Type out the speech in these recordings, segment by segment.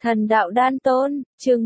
Thần đạo đan tôn, chương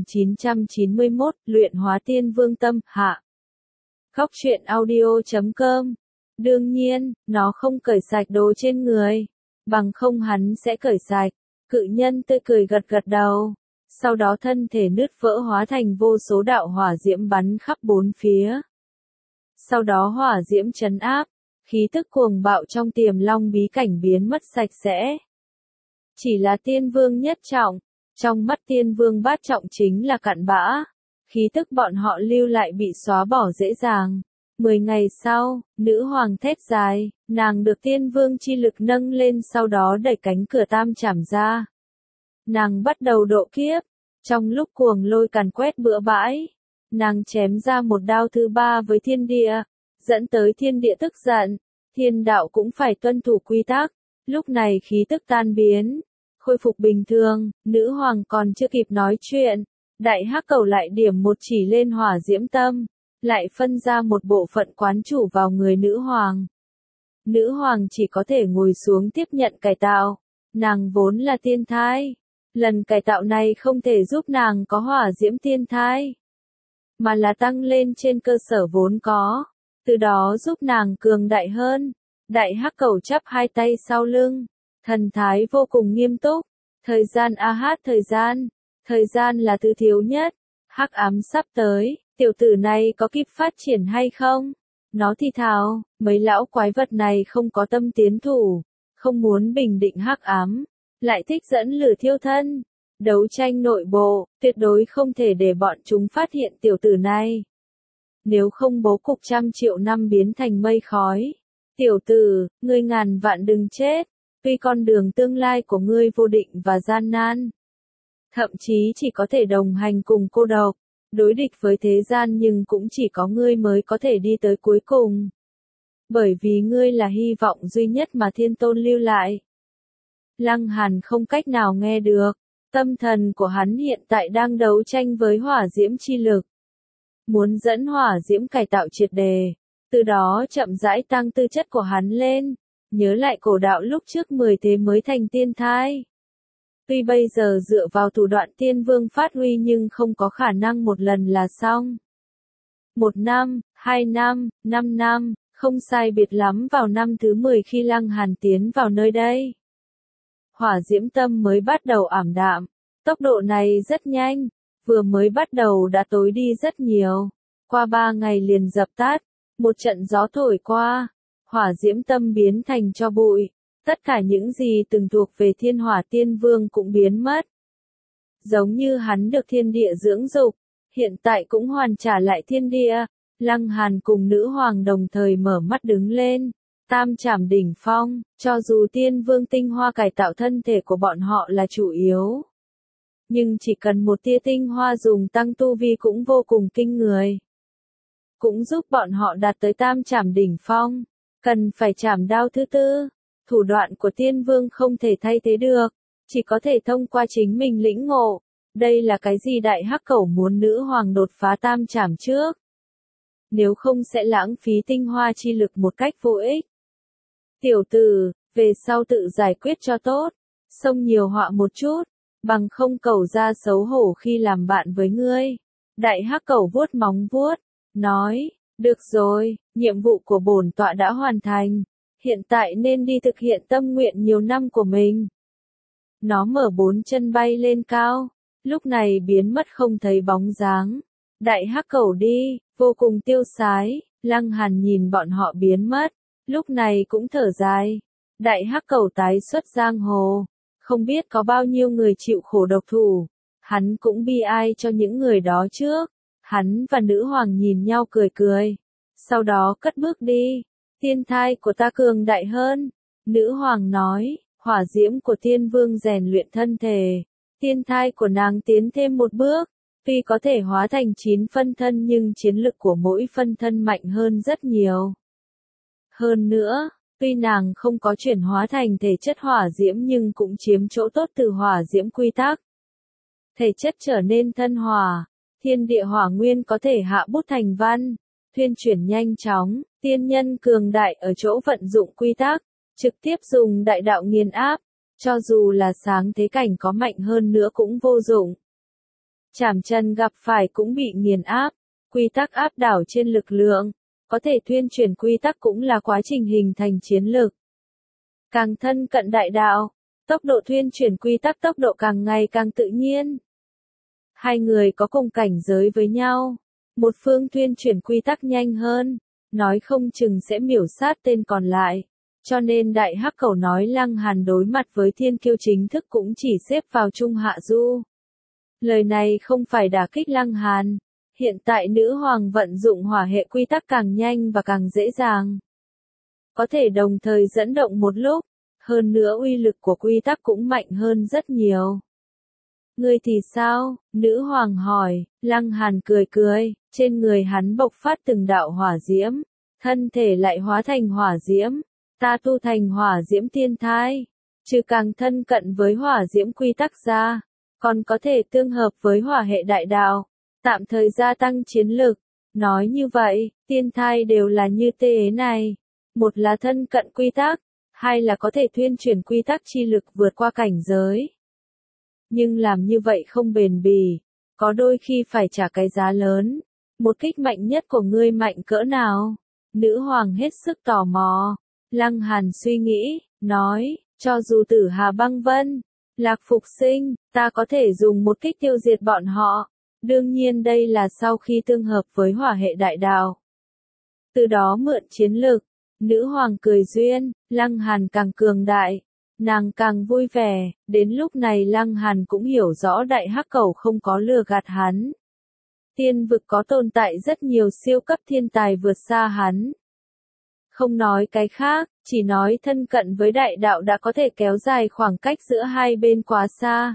1991, luyện hóa tiên vương tâm, hạ. Góc truyện audio.com. Đương nhiên, nó không cởi sạch đồ trên người. Bằng không hắn sẽ cởi sạch. Cự nhân tươi cười gật gật đầu. Sau đó thân thể nứt vỡ hóa thành vô số đạo hỏa diễm bắn khắp bốn phía. Sau đó hỏa diễm trấn áp. Khí tức cuồng bạo trong Tiềm Long bí cảnh biến mất sạch sẽ. Chỉ là tiên vương nhất trọng, trong mắt tiên vương bát trọng chính là cặn bã. Khí tức bọn họ lưu lại bị xóa bỏ dễ dàng. 10 ngày sau, nữ hoàng thét dài, nàng được tiên vương chi lực nâng lên sau đó đẩy cánh cửa tam trảm ra. Nàng bắt đầu độ kiếp, trong lúc cuồng lôi càn quét bừa bãi. Nàng chém ra một đao thứ ba với thiên địa, dẫn tới thiên địa tức giận, thiên đạo cũng phải tuân thủ quy tắc. Lúc này khí tức tan biến, khôi phục bình thường, nữ hoàng còn chưa kịp nói chuyện, đại hắc cầu lại điểm một chỉ lên hỏa diễm tâm, lại phân ra một bộ phận quán chủ vào người nữ hoàng. Nữ hoàng chỉ có thể ngồi xuống tiếp nhận cải tạo, nàng vốn là tiên thai, lần cải tạo này không thể giúp nàng có hỏa diễm tiên thai, mà là tăng lên trên cơ sở vốn có, từ đó giúp nàng cường đại hơn. Đại hắc cầu chắp hai tay sau lưng, thần thái vô cùng nghiêm túc. Thời gian thời gian là thứ thiếu nhất. Hắc ám sắp tới, tiểu tử này có kịp phát triển hay không? Nó thì thào, mấy lão quái vật này không có tâm tiến thủ, không muốn bình định hắc ám, lại thích dẫn lửa thiêu thân. Đấu tranh nội bộ, tuyệt đối không thể để bọn chúng phát hiện tiểu tử này. Nếu không bố cục trăm triệu năm biến thành mây khói. Tiểu tử, ngươi ngàn vạn đừng chết, tuy con đường tương lai của ngươi vô định và gian nan. Thậm chí chỉ có thể đồng hành cùng cô độc, đối địch với thế gian nhưng cũng chỉ có ngươi mới có thể đi tới cuối cùng. Bởi vì ngươi là hy vọng duy nhất mà thiên tôn lưu lại. Lăng Hàn không cách nào nghe được, tâm thần của hắn hiện tại đang đấu tranh với hỏa diễm chi lực. Muốn dẫn hỏa diễm cải tạo triệt đề. Từ đó chậm rãi tăng tư chất của hắn lên, nhớ lại cổ đạo lúc trước 10 thế mới thành tiên thai. Tuy bây giờ dựa vào thủ đoạn tiên vương phát huy nhưng không có khả năng một lần là xong. 1 năm, 2 năm, 5 năm, không sai biệt lắm vào năm thứ 10 khi Lăng Hàn tiến vào nơi đây. Hỏa diễm tâm mới bắt đầu ảm đạm, tốc độ này rất nhanh, vừa mới bắt đầu đã tối đi rất nhiều, qua 3 ngày liền dập tắt. Một trận gió thổi qua, hỏa diễm tâm biến thành tro bụi, tất cả những gì từng thuộc về thiên hỏa tiên vương cũng biến mất. Giống như hắn được thiên địa dưỡng dục, hiện tại cũng hoàn trả lại thiên địa. Lăng Hàn cùng nữ hoàng đồng thời mở mắt đứng lên, tam trảm đỉnh phong, cho dù tiên vương tinh hoa cải tạo thân thể của bọn họ là chủ yếu. Nhưng chỉ cần một tia tinh hoa dùng tăng tu vi cũng vô cùng kinh người. Cũng giúp bọn họ đạt tới tam trảm đỉnh phong, cần phải trảm đao thứ tư. Thủ đoạn của tiên vương không thể thay thế được, chỉ có thể thông qua chính mình lĩnh ngộ. Đây là cái gì đại hắc cẩu muốn nữ hoàng đột phá tam trảm trước. Nếu không sẽ lãng phí tinh hoa chi lực một cách vô ích. Tiểu tử, về sau tự giải quyết cho tốt, xông nhiều họa một chút, bằng không cẩu ra xấu hổ khi làm bạn với ngươi. Đại hắc cẩu vuốt móng vuốt. Nói, được rồi, nhiệm vụ của bổn tọa đã hoàn thành, hiện tại nên đi thực hiện tâm nguyện nhiều năm của mình. Nó mở 4 chân bay lên cao, lúc này biến mất không thấy bóng dáng. Đại hắc cẩu đi, vô cùng tiêu sái, Lăng Hàn nhìn bọn họ biến mất, lúc này cũng thở dài. Đại hắc cẩu tái xuất giang hồ, không biết có bao nhiêu người chịu khổ độc thủ, hắn cũng bi ai cho những người đó trước. Hắn và nữ hoàng nhìn nhau cười cười, sau đó cất bước đi. Tiên thai của ta cường đại hơn, nữ hoàng nói, hỏa diễm của tiên vương rèn luyện thân thể, tiên thai của nàng tiến thêm một bước, tuy có thể hóa thành 9 phân thân nhưng chiến lực của mỗi phân thân mạnh hơn rất nhiều. Hơn nữa, tuy nàng không có chuyển hóa thành thể chất hỏa diễm nhưng cũng chiếm chỗ tốt từ hỏa diễm quy tắc. Thể chất trở nên thân hỏa. Thiên địa hỏa nguyên có thể hạ bút thành văn, thuyên chuyển nhanh chóng, tiên nhân cường đại ở chỗ vận dụng quy tắc, trực tiếp dùng đại đạo nghiền áp, Cho dù là sáng thế cảnh có mạnh hơn nữa cũng vô dụng. Trảm chân gặp phải cũng bị nghiền áp, quy tắc áp đảo trên lực lượng, có thể thuyên chuyển quy tắc cũng là quá trình hình thành chiến lực. Càng thân cận đại đạo, tốc độ thuyên chuyển quy tắc tốc độ càng ngày càng tự nhiên. Hai người có cùng cảnh giới với nhau, một phương thuyên chuyển quy tắc nhanh hơn, nói không chừng sẽ miểu sát tên còn lại. Cho nên Đại Hắc Cẩu nói Lăng Hàn đối mặt với thiên kiêu chính thức cũng chỉ xếp vào trung hạ du. Lời này không phải đả kích Lăng Hàn. Hiện tại nữ hoàng vận dụng hỏa hệ quy tắc càng nhanh và càng dễ dàng. Có thể đồng thời dẫn động một lúc, hơn nữa uy lực của quy tắc cũng mạnh hơn rất nhiều. Ngươi thì sao? Nữ hoàng hỏi, Lăng Hàn cười cười, trên người hắn bộc phát từng đạo hỏa diễm, thân thể lại hóa thành hỏa diễm, ta tu thành hỏa diễm tiên thai, trừ càng thân cận với hỏa diễm quy tắc ra, còn có thể tương hợp với hỏa hệ đại đạo, tạm thời gia tăng chiến lực. Nói như vậy, tiên thai đều là như thế này, một là thân cận quy tắc, hai là có thể thuyên chuyển quy tắc chi lực vượt qua cảnh giới. Nhưng làm như vậy không bền bỉ, có đôi khi phải trả cái giá lớn. Một kích mạnh nhất của ngươi mạnh cỡ nào? Nữ hoàng hết sức tò mò. Lăng Hàn suy nghĩ, nói, cho dù Tử Hà Băng Vân, Lạc Phục Sinh, ta có thể dùng một kích tiêu diệt bọn họ. Đương nhiên đây là sau khi tương hợp với hỏa hệ đại đạo. Từ đó mượn chiến lực, nữ hoàng cười duyên, Lăng Hàn càng cường đại, nàng càng vui vẻ. Đến lúc này Lăng Hàn cũng hiểu rõ Đại Hắc Cẩu không có lừa gạt hắn. Tiên vực có tồn tại rất nhiều siêu cấp thiên tài vượt xa hắn. Không nói cái khác, chỉ nói thân cận với đại đạo đã có thể kéo dài khoảng cách giữa hai bên quá xa.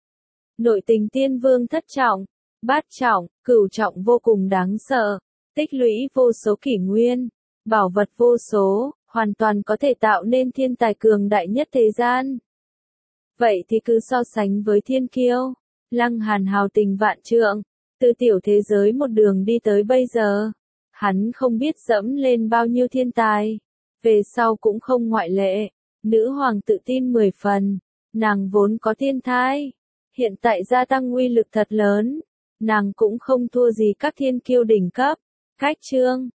Nội tình tiên vương thất trọng, bát trọng, cửu trọng vô cùng đáng sợ, tích lũy vô số kỷ nguyên, bảo vật vô số, hoàn toàn có thể tạo nên thiên tài cường đại nhất thế gian. Vậy thì cứ so sánh với thiên kiêu, Lăng Hàn hào tình vạn trượng, từ tiểu thế giới một đường đi tới bây giờ, hắn không biết dẫm lên bao nhiêu thiên tài, về sau cũng không ngoại lệ. Nữ hoàng tự tin 10 phần, nàng vốn có thiên thai, hiện tại gia tăng uy lực thật lớn, nàng cũng không thua gì các thiên kiêu đỉnh cấp. Cách chương